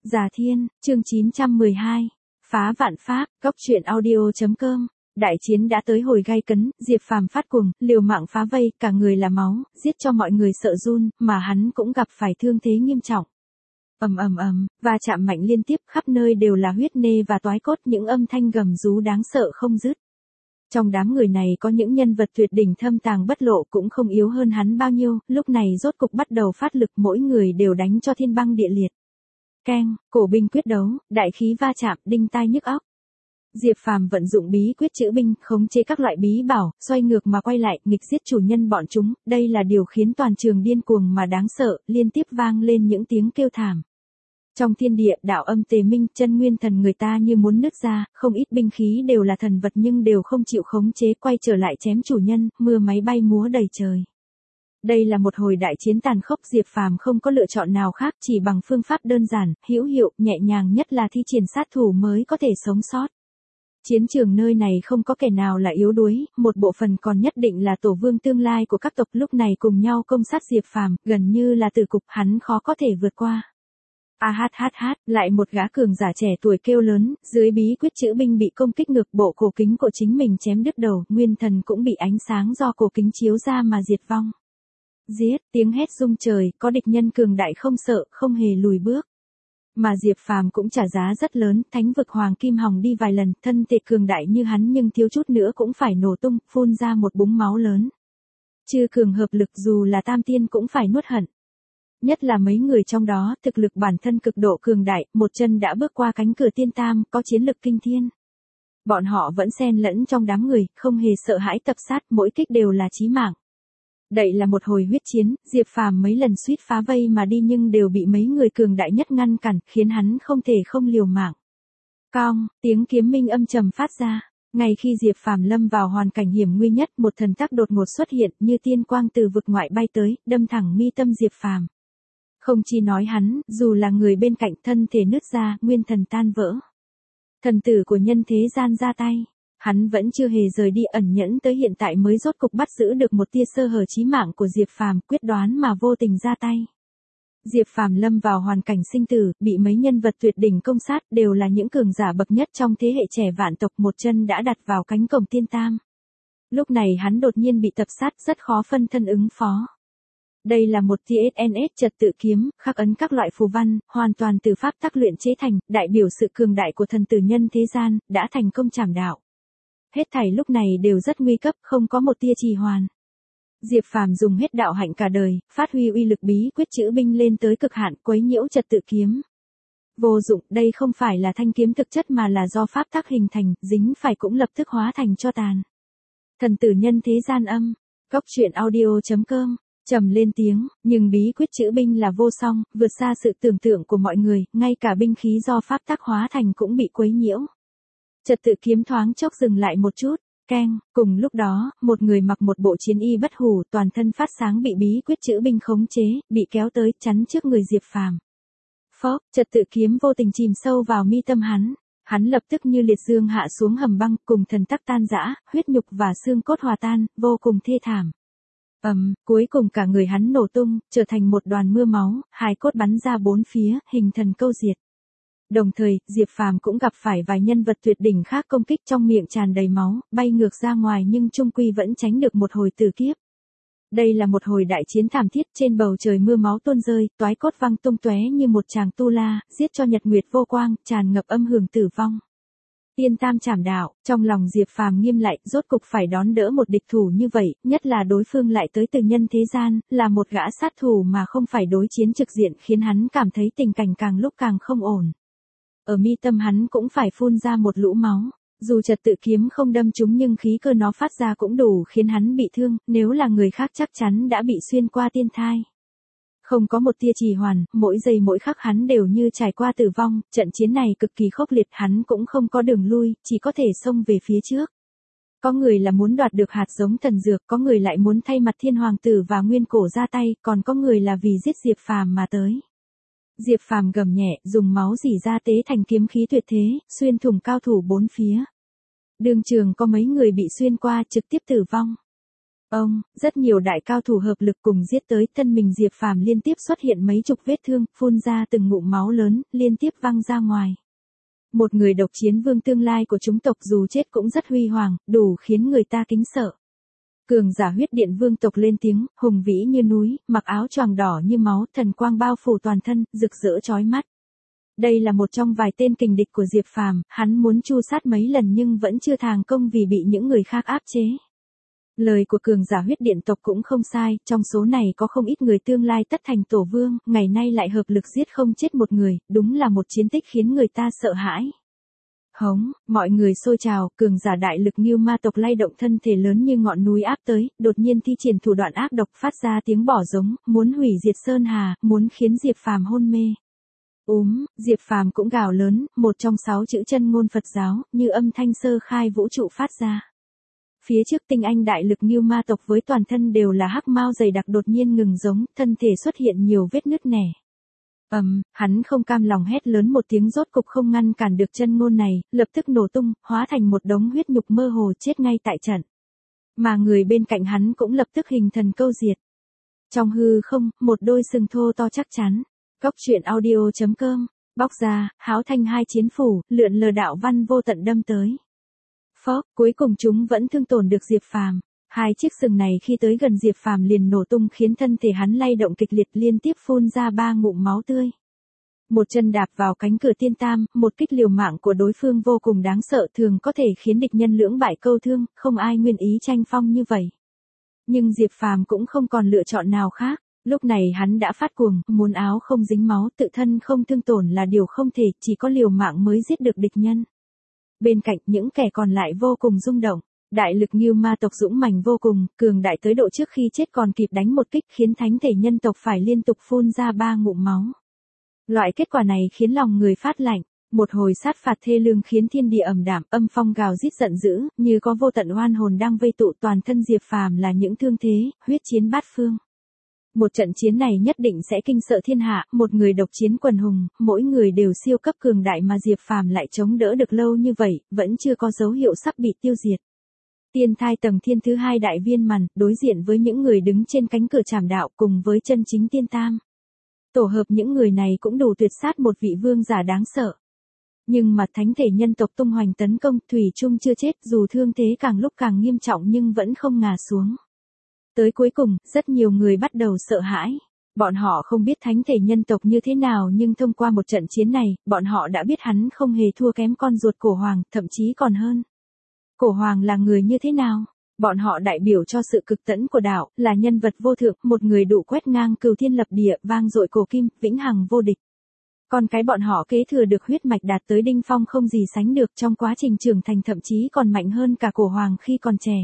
Già Thiên, chương 912. Phá vạn pháp, góc truyện audio.com. Đại chiến đã tới hồi gay cấn, Diệp Phàm phát cuồng, liều mạng phá vây, cả người là máu, giết cho mọi người sợ run, mà hắn cũng gặp phải thương thế nghiêm trọng. Va chạm mạnh liên tiếp, khắp nơi đều là huyết nê và toái cốt, những âm thanh gầm rú đáng sợ không dứt. Trong đám người này có những nhân vật tuyệt đỉnh thâm tàng bất lộ cũng không yếu hơn hắn bao nhiêu, lúc này rốt cục bắt đầu phát lực, mỗi người đều đánh cho thiên băng địa liệt. Keng, cổ binh quyết đấu, đại khí va chạm, đinh tai nhức óc. Diệp Phàm vận dụng bí quyết chữ binh, khống chế các loại bí bảo, xoay ngược mà quay lại, nghịch giết chủ nhân bọn chúng, đây là điều khiến toàn trường điên cuồng mà đáng sợ, liên tiếp vang lên những tiếng kêu thảm. Trong thiên địa, đạo âm tề minh, chân nguyên thần người ta như muốn nứt ra, không ít binh khí đều là thần vật nhưng đều không chịu khống chế, quay trở lại chém chủ nhân, mưa máy bay múa đầy trời. Đây là một hồi đại chiến tàn khốc, Diệp Phàm không có lựa chọn nào khác, chỉ bằng phương pháp đơn giản, hữu hiệu, nhẹ nhàng nhất là thi triển sát thủ mới có thể sống sót. Chiến trường nơi này không có kẻ nào là yếu đuối, một bộ phận còn nhất định là tổ vương tương lai của các tộc lúc này cùng nhau công sát Diệp Phàm, gần như là tử cục, hắn khó có thể vượt qua. Lại một gã cường giả trẻ tuổi kêu lớn, dưới bí quyết chữ binh bị công kích ngược, bộ cổ kính của chính mình chém đứt đầu, nguyên thần cũng bị ánh sáng do cổ kính chiếu ra mà diệt vong. Giết, tiếng hét rung trời, có địch nhân cường đại không sợ, không hề lùi bước. Mà Diệp Phàm cũng trả giá rất lớn, thánh vực hoàng kim hòng đi vài lần, thân thể cường đại như hắn nhưng thiếu chút nữa cũng phải nổ tung, phun ra một búng máu lớn. Chư cường hợp lực dù là tam tiên cũng phải nuốt hận. Nhất là mấy người trong đó, thực lực bản thân cực độ cường đại, một chân đã bước qua cánh cửa tiên tam, có chiến lực kinh thiên. Bọn họ vẫn xen lẫn trong đám người, không hề sợ hãi tập sát, mỗi kích đều là chí mạng. Đây là một hồi huyết chiến, Diệp Phàm mấy lần suýt phá vây mà đi nhưng đều bị mấy người cường đại nhất ngăn cản, khiến hắn không thể không liều mạng. Cong, tiếng kiếm minh âm trầm phát ra. Ngay khi Diệp Phàm lâm vào hoàn cảnh hiểm nguy nhất, một thần tác đột ngột xuất hiện, như tiên quang từ vực ngoại bay tới, đâm thẳng mi tâm Diệp Phàm. Không chỉ nói hắn, dù là người bên cạnh, thân thể nứt ra, nguyên thần tan vỡ. Thần tử của nhân thế gian ra tay. Hắn vẫn chưa hề rời đi, ẩn nhẫn tới hiện tại mới rốt cục bắt giữ được một tia sơ hở chí mạng của Diệp Phàm, quyết đoán mà vô tình ra tay. Diệp Phàm lâm vào hoàn cảnh sinh tử, bị mấy nhân vật tuyệt đỉnh công sát, đều là những cường giả bậc nhất trong thế hệ trẻ vạn tộc, một chân đã đặt vào cánh cổng tiên tam. Lúc này hắn đột nhiên bị tập sát, rất khó phân thân ứng phó. Đây là một TSNS trật tự kiếm, khắc ấn các loại phù văn, hoàn toàn từ pháp tắc luyện chế thành, đại biểu sự cường đại của thần tử nhân thế gian, đã thành công trảm đạo. Hết thảy lúc này đều rất nguy cấp, không có một tia trì hoãn. Diệp Phàm dùng hết đạo hạnh cả đời, phát huy uy lực bí quyết chữ binh lên tới cực hạn, quấy nhiễu trật tự kiếm. Vô dụng, đây không phải là thanh kiếm thực chất mà là do pháp tắc hình thành, dính phải cũng lập tức hóa thành tro tàn. Thần tử nhân thế gian âm, góc truyện audio.com. Trầm lên tiếng, nhưng bí quyết chữ binh là vô song, vượt xa sự tưởng tượng của mọi người, ngay cả binh khí do pháp tắc hóa thành cũng bị quấy nhiễu. Trật tự kiếm thoáng chốc dừng lại một chút, keng, cùng lúc đó, một người mặc một bộ chiến y bất hủ, toàn thân phát sáng bị bí quyết chữ binh khống chế, bị kéo tới, chắn trước người Diệp Phàm. Phốc, trật tự kiếm vô tình chìm sâu vào mi tâm hắn. Hắn lập tức như liệt dương hạ xuống hầm băng, cùng thần tắc tan rã, huyết nhục và xương cốt hòa tan, vô cùng thê thảm. Cuối cùng cả người hắn nổ tung, trở thành một đoàn mưa máu, hài cốt bắn ra bốn phía, hình thần câu diệt. Đồng thời, Diệp Phàm cũng gặp phải vài nhân vật tuyệt đỉnh khác công kích, trong miệng tràn đầy máu, bay ngược ra ngoài nhưng chung quy vẫn tránh được một hồi tử kiếp. Đây là một hồi đại chiến thảm thiết, trên bầu trời mưa máu tuôn rơi, toái cốt văng tung tóe như một tràng tu la, giết cho nhật nguyệt vô quang, tràn ngập âm hưởng tử vong. Tiên tam trảm đạo, trong lòng Diệp Phàm nghiêm lại, rốt cục phải đón đỡ một địch thủ như vậy, nhất là đối phương lại tới từ nhân thế gian, là một gã sát thủ mà không phải đối chiến trực diện, khiến hắn cảm thấy tình cảnh càng lúc càng không ổn. Ở mi tâm hắn cũng phải phun ra một lũ máu, dù trật tự kiếm không đâm trúng nhưng khí cơ nó phát ra cũng đủ khiến hắn bị thương, nếu là người khác chắc chắn đã bị xuyên qua tiên thai. Không có một tia trì hoãn, mỗi giây mỗi khắc hắn đều như trải qua tử vong, trận chiến này cực kỳ khốc liệt, hắn cũng không có đường lui, chỉ có thể xông về phía trước. Có người là muốn đoạt được hạt giống thần dược, có người lại muốn thay mặt thiên hoàng tử và nguyên cổ ra tay, còn có người là vì giết Diệp Phàm mà tới. Diệp Phàm gầm nhẹ, dùng máu rỉ ra tế thành kiếm khí tuyệt thế, xuyên thủng cao thủ bốn phía. Đường trường có mấy người bị xuyên qua, trực tiếp tử vong. Rất nhiều đại cao thủ hợp lực cùng giết tới, thân mình Diệp Phàm liên tiếp xuất hiện mấy chục vết thương, phun ra từng ngụm máu lớn, liên tiếp văng ra ngoài. Một người độc chiến vương tương lai của chúng tộc dù chết cũng rất huy hoàng, đủ khiến người ta kính sợ. Cường giả huyết điện vương tộc lên tiếng, hùng vĩ như núi, mặc áo choàng đỏ như máu, thần quang bao phủ toàn thân, rực rỡ chói mắt. Đây là một trong vài tên kình địch của Diệp Phàm, hắn muốn tru sát mấy lần nhưng vẫn chưa thành công vì bị những người khác áp chế. Lời của cường giả huyết điện tộc cũng không sai, trong số này có không ít người tương lai tất thành tổ vương, ngày nay lại hợp lực giết không chết một người, đúng là một chiến tích khiến người ta sợ hãi. Hống, mọi người xôi trào, cường giả đại lực Ngưu Ma tộc lay động thân thể lớn như ngọn núi áp tới, đột nhiên thi triển thủ đoạn ác độc phát ra tiếng bỏ giống, muốn hủy diệt Sơn Hà, muốn khiến Diệp Phàm hôn mê. Diệp Phàm cũng gào lớn, một trong 6 chữ chân ngôn Phật giáo, như âm thanh sơ khai vũ trụ phát ra. Phía trước tinh anh đại lực Ngưu Ma tộc với toàn thân đều là hắc mao dày đặc đột nhiên ngừng giống, thân thể xuất hiện nhiều vết nứt nẻ. Hắn không cam lòng hét lớn một tiếng rốt cục không ngăn cản được chân ngôn này, lập tức nổ tung, hóa thành một đống huyết nhục mơ hồ chết ngay tại trận. Mà người bên cạnh hắn cũng lập tức hình thần câu diệt. Trong hư không, một đôi sừng thô to chắc chắn. Cóc truyện audio.com, bóc ra, háo thanh hai chiến phủ, lượn lờ đạo văn vô tận đâm tới. Cuối cùng chúng vẫn thương tổn được Diệp Phàm. Hai chiếc sừng này khi tới gần Diệp Phàm liền nổ tung khiến thân thể hắn lay động kịch liệt liên tiếp phun ra 3 ngụm máu tươi. Một chân đạp vào cánh cửa tiên tam, một kích liều mạng của đối phương vô cùng đáng sợ thường có thể khiến địch nhân lưỡng bại câu thương, không ai nguyên ý tranh phong như vậy. Nhưng Diệp Phàm cũng không còn lựa chọn nào khác, lúc này hắn đã phát cuồng, muốn áo không dính máu, tự thân không thương tổn là điều không thể, chỉ có liều mạng mới giết được địch nhân. Bên cạnh những kẻ còn lại vô cùng rung động. Đại lực Ngưu Ma tộc dũng mãnh vô cùng, cường đại tới độ trước khi chết còn kịp đánh một kích khiến thánh thể nhân tộc phải liên tục phun ra 3 ngụm máu. Loại kết quả này khiến lòng người phát lạnh, một hồi sát phạt thê lương khiến thiên địa ầm đạm, âm phong gào rít giận dữ, như có vô tận oan hồn đang vây tụ toàn thân Diệp Phàm là những thương thế, huyết chiến bát phương. Một trận chiến này nhất định sẽ kinh sợ thiên hạ, một người độc chiến quần hùng, mỗi người đều siêu cấp cường đại mà Diệp Phàm lại chống đỡ được lâu như vậy, vẫn chưa có dấu hiệu sắp bị tiêu diệt. Tiên thai tầng thiên thứ 2 đại viên màn, đối diện với những người đứng trên cánh cửa trảm đạo cùng với chân chính tiên tam. Tổ hợp những người này cũng đủ tuyệt sát một vị vương giả đáng sợ. Nhưng mà thánh thể nhân tộc tung hoành tấn công, thủy chung chưa chết, dù thương thế càng lúc càng nghiêm trọng nhưng vẫn không ngả xuống. Tới cuối cùng, rất nhiều người bắt đầu sợ hãi. Bọn họ không biết thánh thể nhân tộc như thế nào nhưng thông qua một trận chiến này, bọn họ đã biết hắn không hề thua kém con ruột cổ hoàng, thậm chí còn hơn. Cổ hoàng là người như thế nào? Bọn họ đại biểu cho sự cực tẫn của đạo, là nhân vật vô thượng, một người đủ quét ngang cửu thiên lập địa, vang dội cổ kim, vĩnh hằng vô địch. Con cái bọn họ kế thừa được huyết mạch đạt tới đỉnh phong không gì sánh được, trong quá trình trưởng thành thậm chí còn mạnh hơn cả cổ hoàng khi còn trẻ.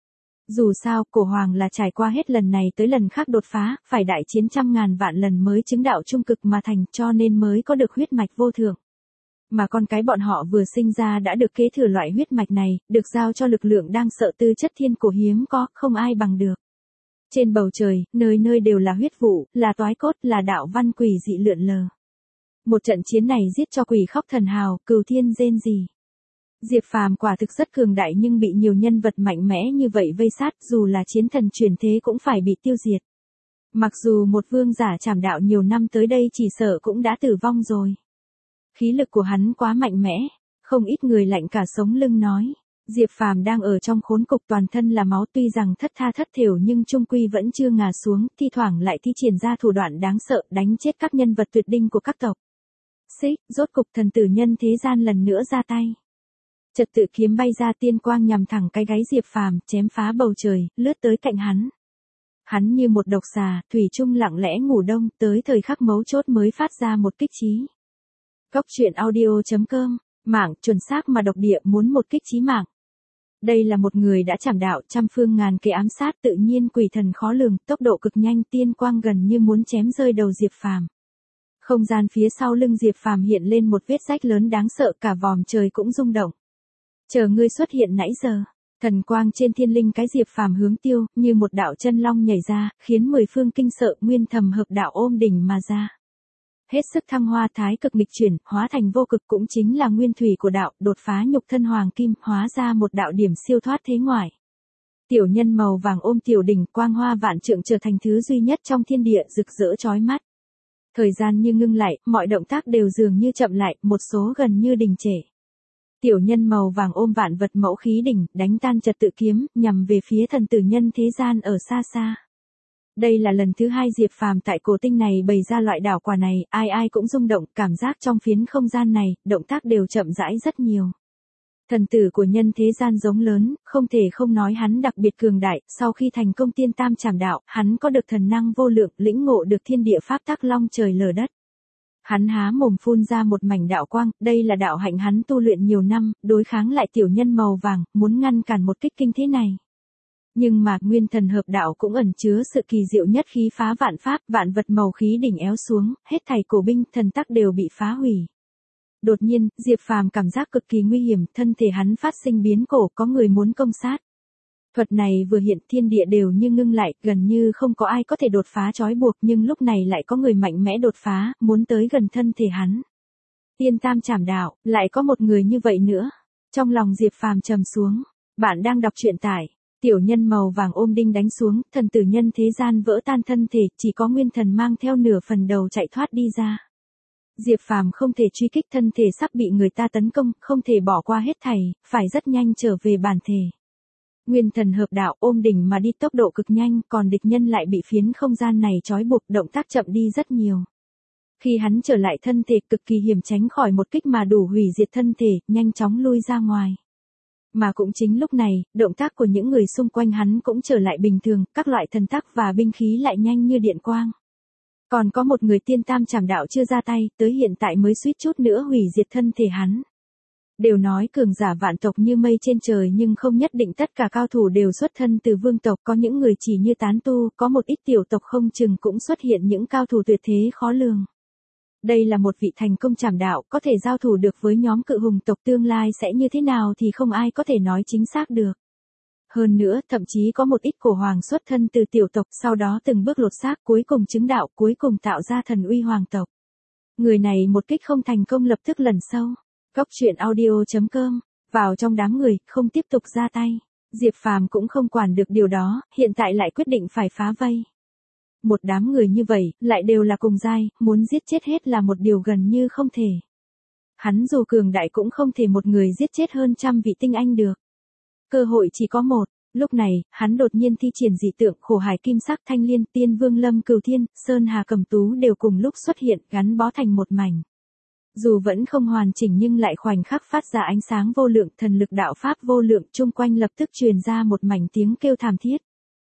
Dù sao, cổ hoàng là trải qua hết lần này tới lần khác đột phá, phải đại chiến trăm ngàn vạn lần mới chứng đạo trung cực mà thành, cho nên mới có được huyết mạch vô thượng. Mà con cái bọn họ vừa sinh ra đã được kế thừa loại huyết mạch này, được giao cho lực lượng đang sợ tư chất thiên cổ hiếm có, không ai bằng được. Trên bầu trời, nơi nơi đều là huyết vụ, là toái cốt, là đạo văn quỷ dị lượn lờ. Một trận chiến này giết cho quỷ khóc thần hào, cửu thiên rên rỉ. Diệp Phàm quả thực rất cường đại nhưng bị nhiều nhân vật mạnh mẽ như vậy vây sát, dù là chiến thần chuyển thế cũng phải bị tiêu diệt. Mặc dù một vương giả trảm đạo nhiều năm tới đây chỉ sợ cũng đã tử vong rồi. Khí lực của hắn quá mạnh mẽ, không ít người lạnh cả sống lưng nói. Diệp Phàm đang ở trong khốn cục toàn thân là máu tuy rằng thất tha thất thểu nhưng chung quy vẫn chưa ngả xuống, thi thoảng lại thi triển ra thủ đoạn đáng sợ đánh chết các nhân vật tuyệt đỉnh của các tộc. Rốt cục thần tử nhân thế gian lần nữa ra tay. Trật tự kiếm bay ra tiên quang nhằm thẳng cái gáy Diệp Phàm, chém phá bầu trời, lướt tới cạnh hắn. Hắn như một độc xà, thủy chung lặng lẽ ngủ đông, tới thời khắc mấu chốt mới phát ra một kích chí. Cóc truyện audio.com, mạng chuẩn xác mà độc địa muốn một kích chí mạng. Đây là một người đã trảm đạo trăm phương ngàn kế ám sát tự nhiên quỷ thần khó lường, tốc độ cực nhanh tiên quang gần như muốn chém rơi đầu Diệp Phàm. Không gian phía sau lưng Diệp Phàm hiện lên một vết rách lớn đáng sợ cả vòm trời cũng rung động. Chờ ngươi xuất hiện nãy giờ, thần quang trên thiên linh cái Diệp Phàm hướng tiêu, như một đạo chân long nhảy ra, khiến 10 phương kinh sợ nguyên thầm hợp đạo ôm đỉnh mà ra. Hết sức thăng hoa thái cực nghịch chuyển, hóa thành vô cực cũng chính là nguyên thủy của đạo, đột phá nhục thân hoàng kim, hóa ra một đạo điểm siêu thoát thế ngoại. Tiểu nhân màu vàng ôm tiểu đỉnh, quang hoa vạn trượng trở thành thứ duy nhất trong thiên địa rực rỡ chói mắt. Thời gian như ngưng lại, mọi động tác đều dường như chậm lại, một số gần như đình trệ. Tiểu nhân màu vàng ôm vạn vật mẫu khí đỉnh, đánh tan trật tự kiếm, nhằm về phía thần tử nhân thế gian ở xa xa. Đây là lần thứ 2 Diệp Phàm tại cổ tinh này bày ra loại đảo quả này, ai ai cũng rung động, cảm giác trong phiến không gian này, động tác đều chậm rãi rất nhiều. Thần tử của nhân thế gian giống lớn, không thể không nói hắn đặc biệt cường đại, sau khi thành công tiên tam trảm đạo, hắn có được thần năng vô lượng, lĩnh ngộ được thiên địa pháp tắc long trời lở đất. Hắn há mồm phun ra một mảnh đạo quang, đây là đạo hạnh hắn tu luyện nhiều năm, đối kháng lại tiểu nhân màu vàng, muốn ngăn cản một kích kinh thế này. Nhưng mà nguyên thần hợp đạo cũng ẩn chứa sự kỳ diệu nhất, khí phá vạn pháp, vạn vật màu khí đỉnh éo xuống, hết thảy cổ binh, thần tắc đều bị phá hủy. Đột nhiên, Diệp Phàm cảm giác cực kỳ nguy hiểm, thân thể hắn phát sinh biến cổ, có người muốn công sát. Thuật này vừa hiện, thiên địa đều như ngưng lại, gần như không có ai có thể đột phá trói buộc, nhưng lúc này lại có người mạnh mẽ đột phá, muốn tới gần thân thể hắn. Tiên tam trảm đạo, lại có một người như vậy nữa. Trong lòng Diệp Phàm trầm xuống. Bạn đang đọc truyện tại tiểu nhân màu vàng ôm đinh đánh xuống, thần tử nhân thế gian vỡ tan thân thể, chỉ có nguyên thần mang theo nửa phần đầu chạy thoát đi ra. Diệp Phàm không thể truy kích, thân thể sắp bị người ta tấn công, không thể bỏ qua hết thảy, phải rất nhanh trở về bản thể. Nguyên thần hợp đạo ôm đỉnh mà đi tốc độ cực nhanh, còn địch nhân lại bị phiến không gian này trói buộc, động tác chậm đi rất nhiều. Khi hắn trở lại thân thể, cực kỳ hiểm tránh khỏi một kích mà đủ hủy diệt thân thể, nhanh chóng lui ra ngoài. Mà cũng chính lúc này, động tác của những người xung quanh hắn cũng trở lại bình thường, các loại thần tác và binh khí lại nhanh như điện quang. Còn có một người tiên tam trảm đạo chưa ra tay, tới hiện tại mới suýt chút nữa hủy diệt thân thể hắn. Đều nói cường giả vạn tộc như mây trên trời, nhưng không nhất định tất cả cao thủ đều xuất thân từ vương tộc, có những người chỉ như tán tu, có một ít tiểu tộc không chừng cũng xuất hiện những cao thủ tuyệt thế khó lường. Đây là một vị thành công trảm đạo, có thể giao thủ được với nhóm cự hùng tộc, tương lai sẽ như thế nào thì không ai có thể nói chính xác được. Hơn nữa, thậm chí có một ít cổ hoàng xuất thân từ tiểu tộc, sau đó từng bước lột xác, cuối cùng chứng đạo, cuối cùng tạo ra thần uy hoàng tộc. Người này một kích không thành công lập tức lần sau. Góc truyện audio.com, vào trong đám người, không tiếp tục ra tay. Diệp Phàm cũng không quản được điều đó, hiện tại lại quyết định phải phá vây. Một đám người như vậy, lại đều là cùng giai, muốn giết chết hết là một điều gần như không thể. Hắn dù cường đại cũng không thể một người giết chết hơn trăm vị tinh anh được. Cơ hội chỉ có một. Lúc này, hắn đột nhiên thi triển dị tượng, khổ hải kim sắc, thanh liên, tiên vương lâm cửu thiên, sơn hà cầm tú đều cùng lúc xuất hiện, gắn bó thành một mảnh. Dù vẫn không hoàn chỉnh nhưng lại khoảnh khắc phát ra ánh sáng vô lượng, thần lực đạo pháp vô lượng, chung quanh lập tức truyền ra một mảnh tiếng kêu thảm thiết.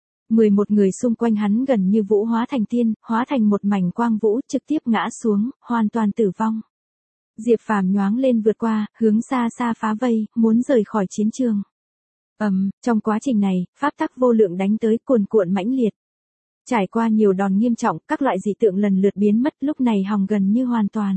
11 người xung quanh hắn gần như vũ hóa thành tiên, hóa thành một mảnh quang vũ, trực tiếp ngã xuống, hoàn toàn tử vong. Diệp Phàm nhoáng lên vượt qua, hướng xa xa phá vây, muốn rời khỏi chiến trường. Trong quá trình này, pháp tắc vô lượng đánh tới, cuồn cuộn mãnh liệt. Trải qua nhiều đòn nghiêm trọng, các loại dị tượng lần lượt biến mất, lúc này hòng gần như hoàn toàn.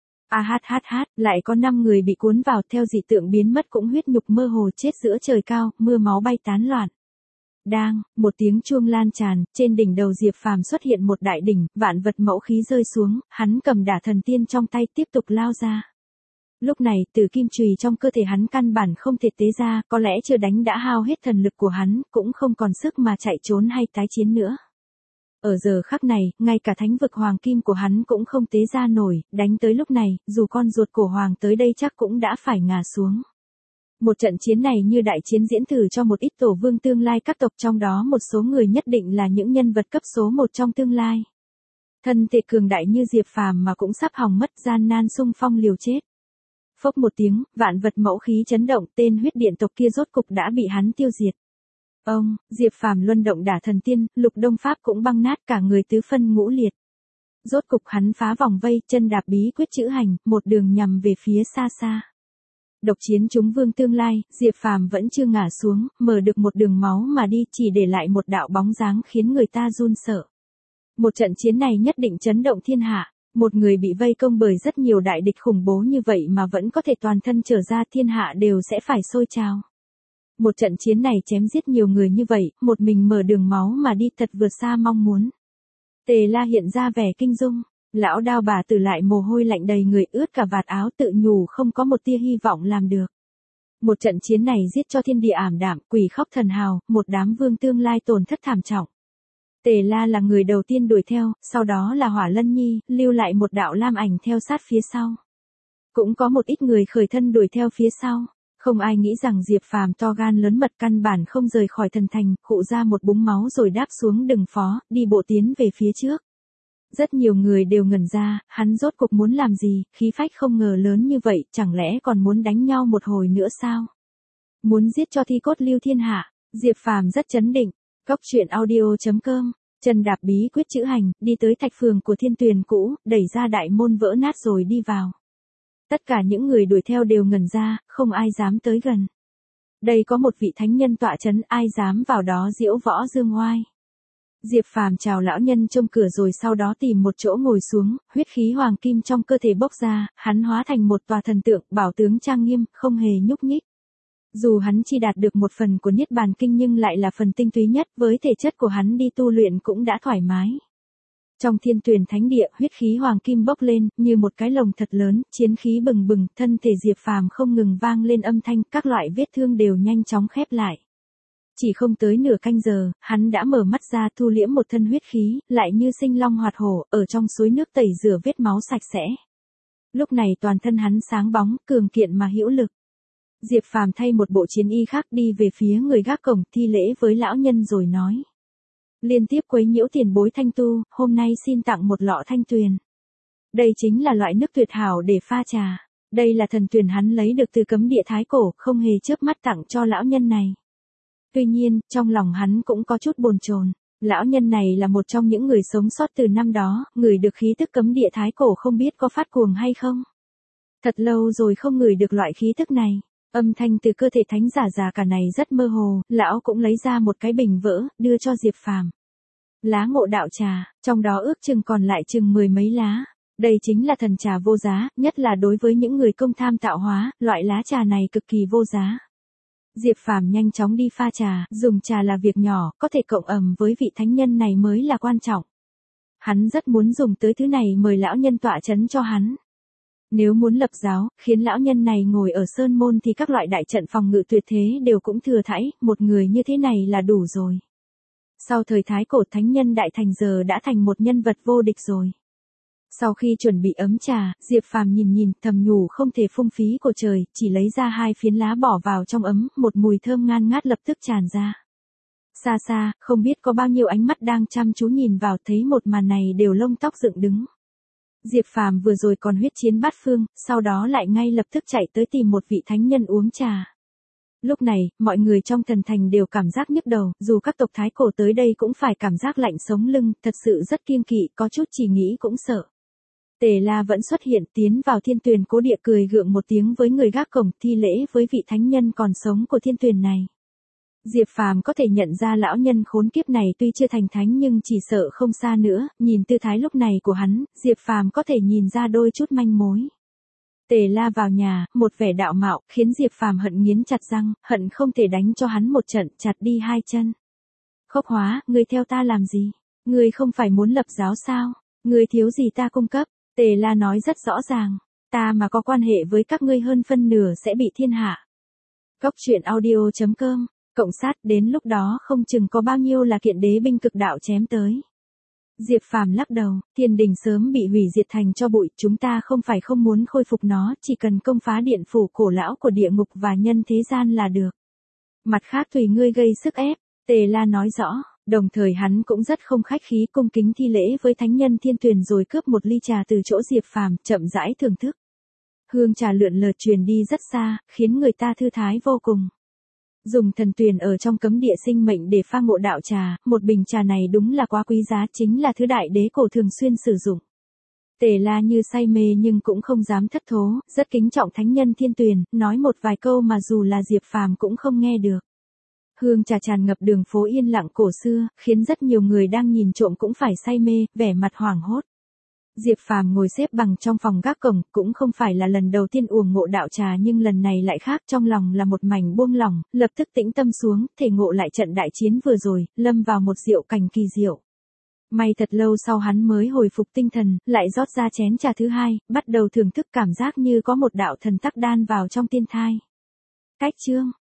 Lại có 5 người bị cuốn vào, theo dị tượng biến mất cũng huyết nhục mơ hồ chết giữa trời cao, mưa máu bay tán loạn. Đang, một tiếng chuông lan tràn, trên đỉnh đầu Diệp Phàm xuất hiện một đại đỉnh, vạn vật mẫu khí rơi xuống, hắn cầm đả thần tiên trong tay tiếp tục lao ra. Lúc này, từ kim chùy trong cơ thể hắn căn bản không thể tế ra, có lẽ chưa đánh đã hao hết thần lực của hắn, cũng không còn sức mà chạy trốn hay tái chiến nữa. Ở giờ khắc này, ngay cả thánh vực hoàng kim của hắn cũng không tế ra nổi, đánh tới lúc này, dù con ruột cổ hoàng tới đây chắc cũng đã phải ngã xuống. Một trận chiến này như đại chiến diễn thử cho một ít tổ vương tương lai các tộc, trong đó một số người nhất định là những nhân vật cấp số 1 trong tương lai. Thân thể cường đại như Diệp Phàm mà cũng sắp hỏng mất, gian nan xung phong liều chết. Phốc một tiếng, vạn vật mẫu khí chấn động, tên huyết điện tộc kia rốt cục đã bị hắn tiêu diệt. Diệp Phàm luân động đả thần tiên, lục đông pháp cũng băng nát, cả người tứ phân ngũ liệt. Rốt cục hắn phá vòng vây, chân đạp bí quyết chữ hành, một đường nhằm về phía xa xa. Độc chiến chúng vương tương lai, Diệp Phàm vẫn chưa ngả xuống, mở được một đường máu mà đi, chỉ để lại một đạo bóng dáng khiến người ta run sợ. Một trận chiến này nhất định chấn động thiên hạ, một người bị vây công bởi rất nhiều đại địch khủng bố như vậy mà vẫn có thể toàn thân trở ra, thiên hạ đều sẽ phải sôi trào. Một trận chiến này chém giết nhiều người như vậy, một mình mở đường máu mà đi thật vượt xa mong muốn. Tề La hiện ra vẻ kinh dung, lão Đao bà Tử lại mồ hôi lạnh đầy người, ướt cả vạt áo, tự nhủ không có một tia hy vọng làm được. Một trận chiến này giết cho thiên địa ảm đạm, quỷ khóc thần hào, một đám vương tương lai tổn thất thảm trọng. Tề La là người đầu tiên đuổi theo, sau đó là Hỏa Lân Nhi, lưu lại một đạo lam ảnh theo sát phía sau. Cũng có một ít người khởi thân đuổi theo phía sau. Không ai nghĩ rằng Diệp Phàm to gan lớn mật căn bản không rời khỏi thần thành, khụ ra một búng máu rồi đáp xuống đường phó, đi bộ tiến về phía trước. Rất nhiều người đều ngẩn ra, hắn rốt cuộc muốn làm gì, khí phách không ngờ lớn như vậy, chẳng lẽ còn muốn đánh nhau một hồi nữa sao? Muốn giết cho thi cốt lưu thiên hạ. Diệp Phàm rất chấn định. Góc truyện audio.com, chân đạp bí quyết chữ hành, đi tới thạch phường của Thiên Tuyền cũ, đẩy ra đại môn vỡ nát rồi đi vào. Tất cả những người đuổi theo đều ngẩn ra, không ai dám tới gần. Đây có một vị thánh nhân tọa chấn, ai dám vào đó diễu võ dương oai. Diệp Phàm chào lão nhân trông cửa rồi sau đó tìm một chỗ ngồi xuống, huyết khí hoàng kim trong cơ thể bốc ra, hắn hóa thành một tòa thần tượng, bảo tướng trang nghiêm, không hề nhúc nhích. Dù hắn chỉ đạt được một phần của Niết Bàn Kinh nhưng lại là phần tinh túy nhất, với thể chất của hắn đi tu luyện cũng đã thoải mái. Trong Thiên Tuyền Thánh Địa, huyết khí hoàng kim bốc lên, như một cái lồng thật lớn, chiến khí bừng bừng, thân thể Diệp Phàm không ngừng vang lên âm thanh, các loại vết thương đều nhanh chóng khép lại. Chỉ không tới nửa canh giờ, hắn đã mở mắt ra thu liễm một thân huyết khí, lại như sinh long hoạt hổ, ở trong suối nước tẩy rửa vết máu sạch sẽ. Lúc này toàn thân hắn sáng bóng, cường kiện mà hữu lực. Diệp Phàm thay một bộ chiến y khác đi về phía người gác cổng, thi lễ với lão nhân rồi nói. Liên tiếp quấy nhiễu tiền bối Thanh Tu, hôm nay xin tặng một lọ Thanh Tuyền. Đây chính là loại nước tuyệt hảo để pha trà. Đây là thần tuyền hắn lấy được từ cấm địa thái cổ, không hề chớp mắt tặng cho lão nhân này. Tuy nhiên, trong lòng hắn cũng có chút bồn chồn. Lão nhân này là một trong những người sống sót từ năm đó, ngửi được khí tức cấm địa thái cổ không biết có phát cuồng hay không. Thật lâu rồi không ngửi được loại khí tức này. Âm thanh từ cơ thể thánh giả già cả này rất mơ hồ, lão cũng lấy ra một cái bình vỡ, đưa cho Diệp Phàm. Lá ngộ đạo trà, trong đó ước chừng còn lại chừng 10 mấy lá. Đây chính là thần trà vô giá, nhất là đối với những người công tham tạo hóa, loại lá trà này cực kỳ vô giá. Diệp Phàm nhanh chóng đi pha trà, dùng trà là việc nhỏ, có thể cộng ẩm với vị thánh nhân này mới là quan trọng. Hắn rất muốn dùng tới thứ này mời lão nhân tọa chấn cho hắn. Nếu muốn lập giáo, khiến lão nhân này ngồi ở sơn môn thì các loại đại trận phòng ngự tuyệt thế đều cũng thừa thãi, một người như thế này là đủ rồi. Sau thời thái cổ thánh nhân đại thành giờ đã thành một nhân vật vô địch rồi. Sau khi chuẩn bị ấm trà, Diệp Phàm nhìn thầm nhủ không thể phung phí của trời, chỉ lấy ra 2 phiến lá bỏ vào trong ấm, một mùi thơm ngan ngát lập tức tràn ra. Xa xa, không biết có bao nhiêu ánh mắt đang chăm chú nhìn vào, thấy một màn này đều lông tóc dựng đứng. Diệp Phàm vừa rồi còn huyết chiến bát phương, sau đó lại ngay lập tức chạy tới tìm một vị thánh nhân uống trà. Lúc này, mọi người trong thần thành đều cảm giác nhức đầu, dù các tộc thái cổ tới đây cũng phải cảm giác lạnh sống lưng, thật sự rất kiêng kỵ, có chút chỉ nghĩ cũng sợ. Tề La vẫn xuất hiện, tiến vào Thiên Tuyền cố địa cười gượng một tiếng với người gác cổng, thi lễ với vị thánh nhân còn sống của Thiên Tuyền này. Diệp Phàm có thể nhận ra lão nhân khốn kiếp này tuy chưa thành thánh nhưng chỉ sợ không xa nữa, nhìn tư thái lúc này của hắn, Diệp Phàm có thể nhìn ra đôi chút manh mối. Tề La vào nhà, một vẻ đạo mạo, khiến Diệp Phàm hận nghiến chặt răng, hận không thể đánh cho hắn một trận, chặt đi 2 chân. Khốc Hóa, ngươi theo ta làm gì? Ngươi không phải muốn lập giáo sao? Ngươi thiếu gì ta cung cấp? Tề La nói rất rõ ràng, ta mà có quan hệ với các ngươi hơn phân nửa sẽ bị thiên hạ. Góc truyện audio.com, cộng sát, đến lúc đó không chừng có bao nhiêu là kiện đế binh cực đạo chém tới. Diệp Phàm lắc đầu, Thiên Đình sớm bị hủy diệt thành cho bụi, chúng ta không phải không muốn khôi phục nó, chỉ cần công phá điện phủ cổ lão của địa ngục và nhân thế gian là được. Mặt khác tùy ngươi gây sức ép, Tề La nói rõ, đồng thời hắn cũng rất không khách khí cung kính thi lễ với thánh nhân Thiên Tuyền rồi cướp một ly trà từ chỗ Diệp Phàm, chậm rãi thưởng thức. Hương trà lượn lờ truyền đi rất xa, khiến người ta thư thái vô cùng. Dùng thần tuyền ở trong cấm địa sinh mệnh để pha ngộ đạo trà, một bình trà này đúng là quá quý giá, chính là thứ đại đế cổ thường xuyên sử dụng. Tề La như say mê nhưng cũng không dám thất thố, rất kính trọng thánh nhân Thiên Tuyền, nói một vài câu mà dù là Diệp Phàm cũng không nghe được. Hương trà tràn ngập đường phố yên lặng cổ xưa, khiến rất nhiều người đang nhìn trộm cũng phải say mê, vẻ mặt hoảng hốt. Diệp Phàm ngồi xếp bằng trong phòng gác cổng, cũng không phải là lần đầu tiên uống ngộ đạo trà nhưng lần này lại khác, trong lòng là một mảnh buông lỏng, lập tức tĩnh tâm xuống, thể ngộ lại trận đại chiến vừa rồi, lâm vào một diệu cảnh kỳ diệu. May thật lâu sau hắn mới hồi phục tinh thần, lại rót ra chén trà thứ hai, bắt đầu thưởng thức cảm giác như có một đạo thần tắc đan vào trong tiên thai. Cách chương